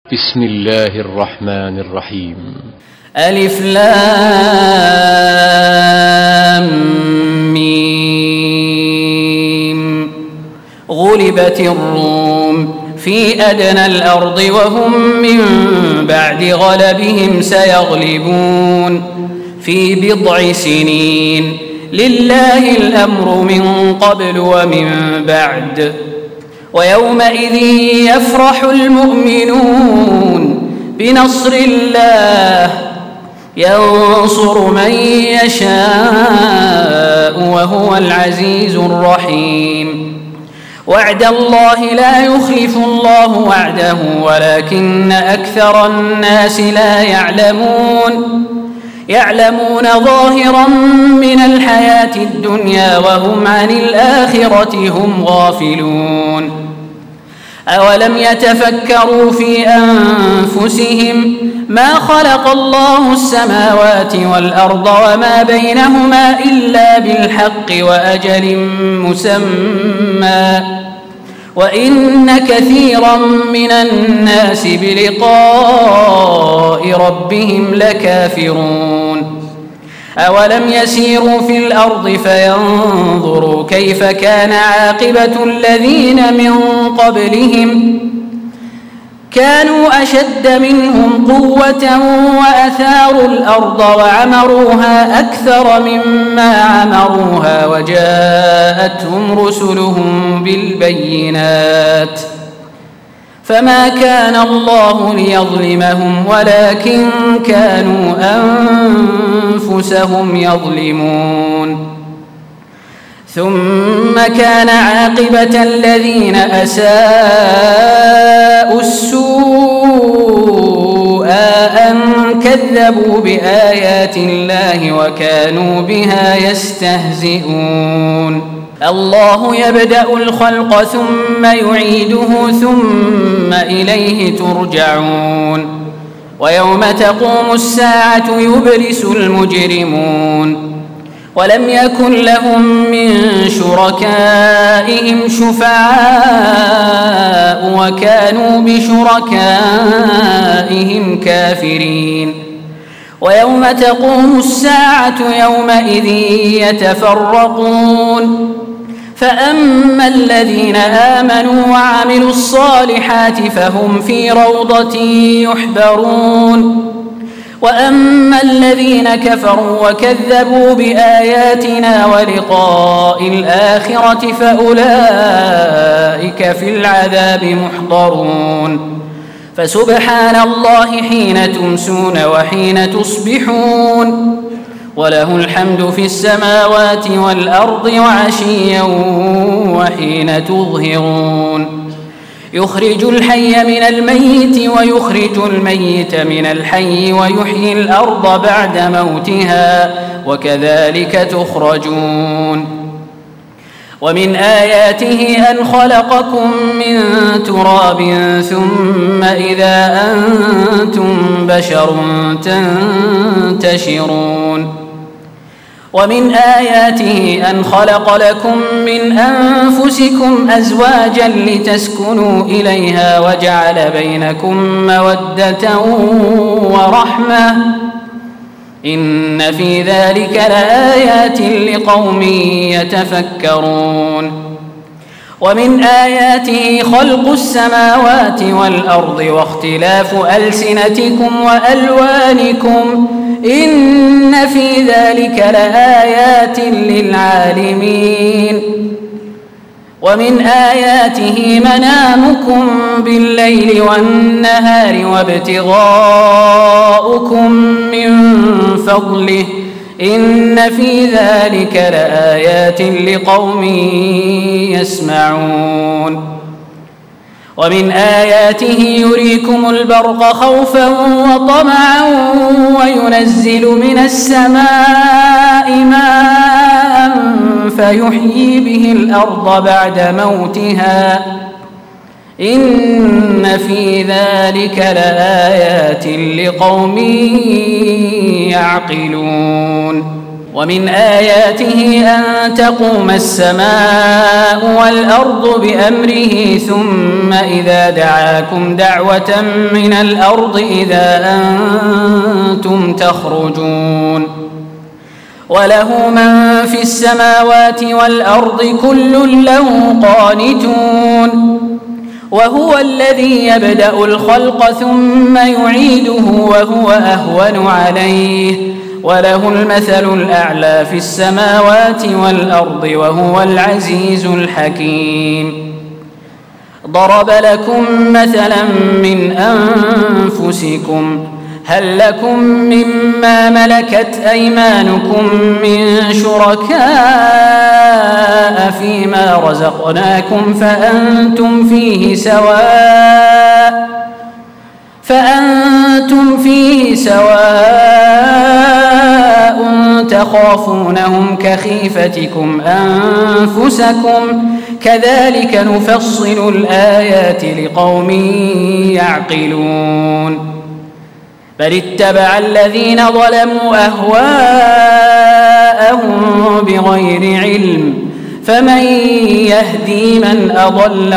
بسم الله الرحمن الرحيم. ألف لام ميم. غلبت الروم في أدنى الأرض وهم من بعد غلبهم سيغلبون في بضع سنين. لله الأمر من قبل ومن بعد. ويومئذ يفرح المؤمنون بنصر الله ينصر من يشاء وهو العزيز الرحيم. وعد الله لا يخلف الله وعده ولكن أكثر الناس لا يعلمون ظاهرا من الحياة الدنيا وهم عن الآخرة هم غافلون. أولم يتفكروا في أنفسهم ما خلق الله السماوات والأرض وما بينهما إلا بالحق وأجل مسمى وإن كثيرا من الناس بلقاء ربهم لكافرون. أولم يسيروا في الأرض فينظروا كيف كان عاقبة الذين من قبلهم كانوا أشد منهم قوة وأثاروا الأرض وعمروها أكثر مما عمروها وجاءتهم رسلهم بالبينات فما كان الله ليظلمهم ولكن كانوا أنفسهم يظلمون. ثم كان عاقبة الذين أساءوا السوء أن كذبوا بآيات الله وكانوا بها يستهزئون. الله يبدأ الخلق ثم يعيده ثم إليه ترجعون. ويوم تقوم الساعة يبلس المجرمون ولم يكن لهم من شركائهم شفعاء وكانوا بشركائهم كافرين. ويوم تقوم الساعة يومئذ يتفرقون فأما الذين آمنوا وعملوا الصالحات فهم في روضة يحبرون وأما الذين كفروا وكذبوا بآياتنا ولقاء الآخرة فأولئك في العذاب محضرون. فسبحان الله حين تمسون وحين تصبحون وله الحمد في السماوات والأرض وعشيا وحين تظهرون. يخرج الحي من الميت ويخرج الميت من الحي ويحيي الأرض بعد موتها وكذلك تخرجون. ومن آياته أن خلقكم من تراب ثم إذا أنتم بشر تنتشرون. ومن آياته أن خلق لكم من أنفسكم أزواجا لتسكنوا إليها وجعل بينكم مودة ورحمة إن في ذلك لآيات لقوم يتفكرون. ومن آياته خلق السماوات والأرض واختلاف ألسنتكم وألوانكم إن في ذلك لآيات للعالمين. ومن آياته منامكم بالليل والنهار وابتغاؤكم من فضله إن في ذلك لآيات لقوم يسمعون. ومن آياته يريكم البرق خوفا وطمعا وينزل من السماء ماء فيحيي به الأرض بعد موتها إن في ذلك لآيات لقوم يعقلون. ومن آياته أن تقوم السماء والأرض بأمره ثم إذا دعاكم دعوة من الأرض إذا أنتم تخرجون وله من في السماوات والأرض كل له قانتون وهو الذي يبدأ الخلق ثم يعيده وهو أهون عليه وله المثل الأعلى في السماوات والأرض وهو العزيز الحكيم ضرب لكم مثلا من أنفسكم هل لكم مما ملكت أيمانكم من شركاء فيما رزقناكم فأنتم فيه سواء تخافونهم كخيفتكم أنفسكم كذلك نفصل الآيات لقوم يعقلون بل اتبع الذين ظلموا أهواءهم بغير علم فمن يهدي من أضل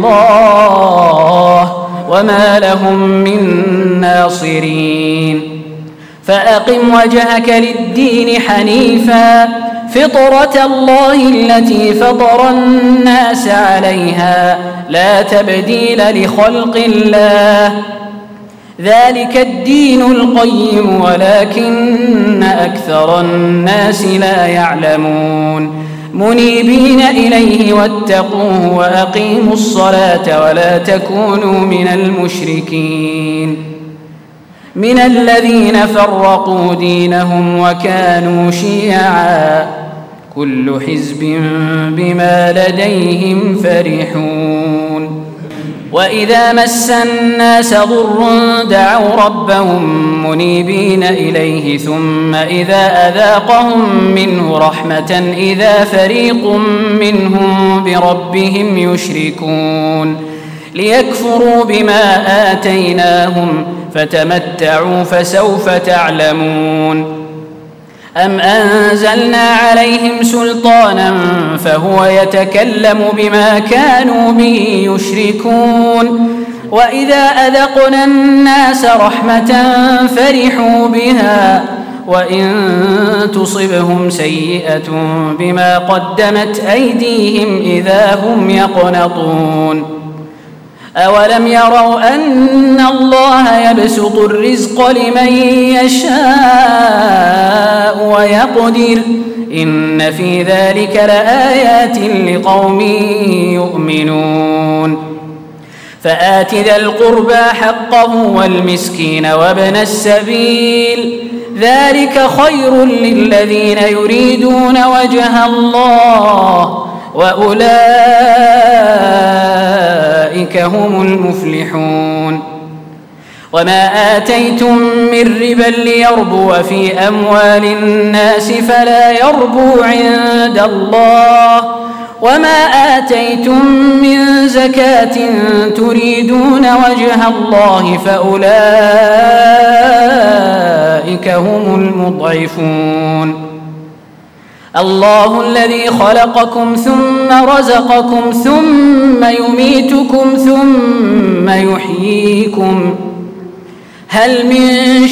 الله وما لهم من ناصرين فأقم وجهك للدين حنيفا فطرة الله التي فطر الناس عليها لا تبديل لخلق الله ذلك الدين القيم ولكن أكثر الناس لا يعلمون منيبين إليه واتقوه وأقيموا الصلاة ولا تكونوا من المشركين من الذين فرقوا دينهم وكانوا شيعا كل حزب بما لديهم فرحون وإذا مس الناس ضر دعوا ربهم منيبين إليه ثم إذا أذاقهم منه رحمة إذا فريق منهم بربهم يشركون ليكفروا بما آتيناهم فتمتعوا فسوف تعلمون أم أنزلنا عليهم سلطانا فهو يتكلم بما كانوا به يشركون وإذا أذقنا الناس رحمة فرحوا بها وإن تصبهم سيئة بما قدمت أيديهم إذا هم يقنطون أولم يروا أن الله يبسط الرزق لمن يشاء ويقدر إن في ذلك لآيات لقوم يؤمنون فآت ذا القربى حقه والمسكين وابن السبيل ذلك خير للذين يريدون وجه الله وأولئك هم المفلحون وما آتيتم من ربا ليربو في أموال الناس فلا يربو عند الله وما آتيتم من زكاة تريدون وجه الله فأولئك هم المضعفون الله الذي خلقكم ثم رزقكم ثم يميتكم ثم يحييكم هل من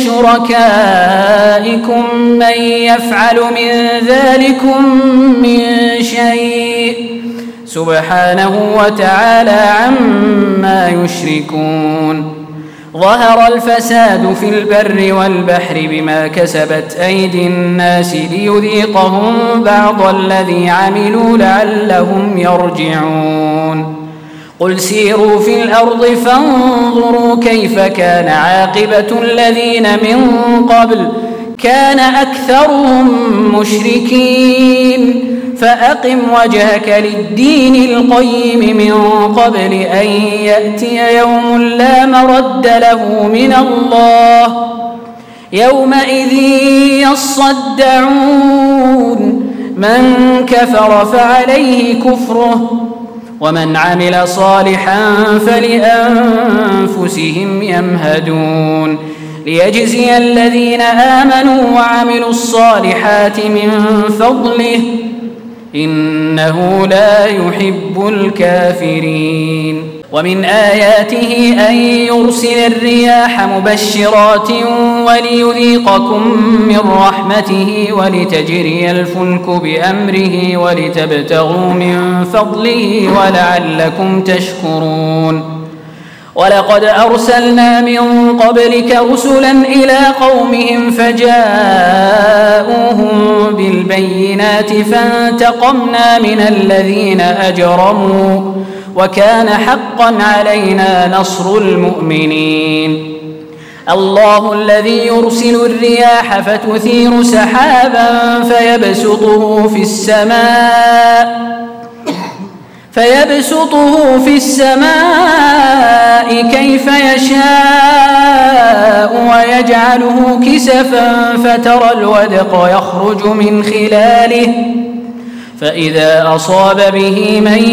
شركائكم من يفعل من ذلكم من شيء سبحانه وتعالى عما يشركون ظهر الفساد في البر والبحر بما كسبت أيدي الناس ليذيقهم بعض الذي عملوا لعلهم يرجعون قل سيروا في الأرض فانظروا كيف كان عاقبة الذين من قبل كان أكثرهم مشركين فأقم وجهك للدين القيم من قبل أن يأتي يوم لا مرد له من الله يومئذ يصدعون من كفر فعليه كفره ومن عمل صالحا فلأنفسهم يمهدون ليجزي الذين آمنوا وعملوا الصالحات من فضله إنه لا يحب الكافرين. ومن آياته أن يرسل الرياح مبشرات وليذيقكم من رحمته ولتجري الفلك بأمره ولتبتغوا من فضله ولعلكم تشكرون. ولقد أرسلنا من قبلك رسلا إلى قومهم فجاءوهم بالبينات فانتقمنا من الذين أجرموا وكان حقا علينا نصر المؤمنين. الله الذي يرسل الرياح فتثير سحابا فيبسطه في السماء كيف يشاء ويجعله كسفا فترى الودق يخرج من خلاله فإذا أصاب به من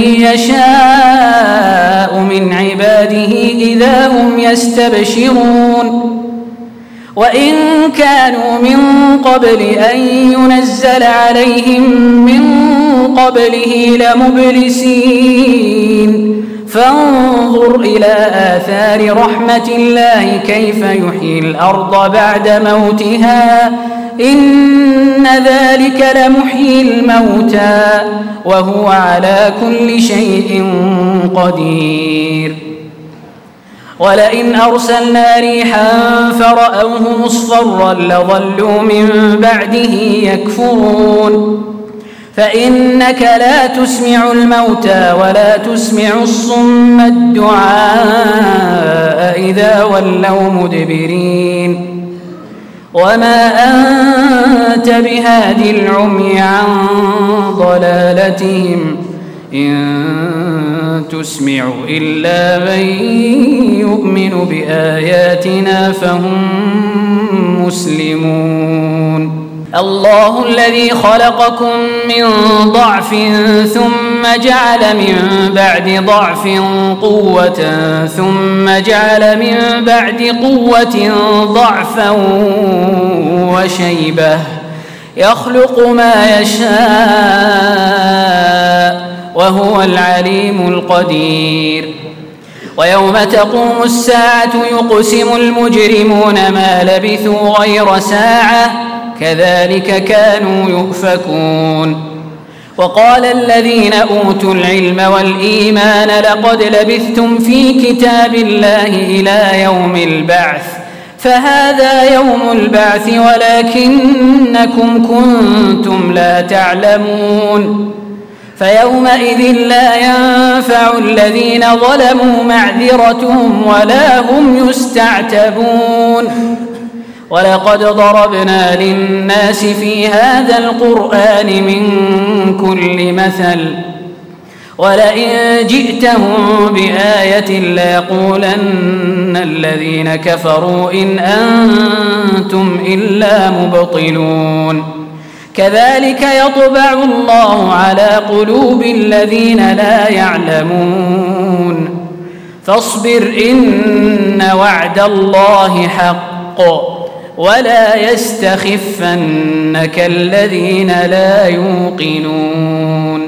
يشاء من عباده إذا هم يستبشرون. وإن كانوا من قبل أن ينزل عليهم من قبله لمبلسين فانظر إلى آثار رحمة الله كيف يحيي الأرض بعد موتها إن ذلك لمحيي الموتى وهو على كل شيء قدير. ولئن أرسلنا ريحا فرأوه مصفرا لظلوا من بعده يكفرون. فإنك لا تسمع الموتى ولا تسمع الصم الدعاء إذا ولوا مدبرين. وما أنت بهادي العمي عن ضلالتهم إن تسمع إلا من يؤمن بآياتنا فهم مسلمون. الله الذي خلقكم من ضعف ثم جعل من بعد ضعف قوة ثم جعل من بعد قوة ضعفا وشيبة يخلق ما يشاء وهو العليم القدير. ويوم تقوم الساعة يقسم المجرمون ما لبثوا غير ساعة كذلك كانوا يؤفكون. وقال الذين أوتوا العلم والإيمان لقد لبثتم في كتاب الله إلى يوم البعث فهذا يوم البعث ولكنكم كنتم لا تعلمون. فيومئذ لا ينفع الذين ظلموا معذرتهم ولا هم يستعتبون. ولقد ضربنا للناس في هذا القرآن من كل مثل ولئن جئتهم بآية ليقولن الذين كفروا إن أنتم إلا مبطلون. كذلك يطبع الله على قلوب الذين لا يعلمون. فاصبر إن وعد الله حق ولا يستخفنك الذين لا يوقنون.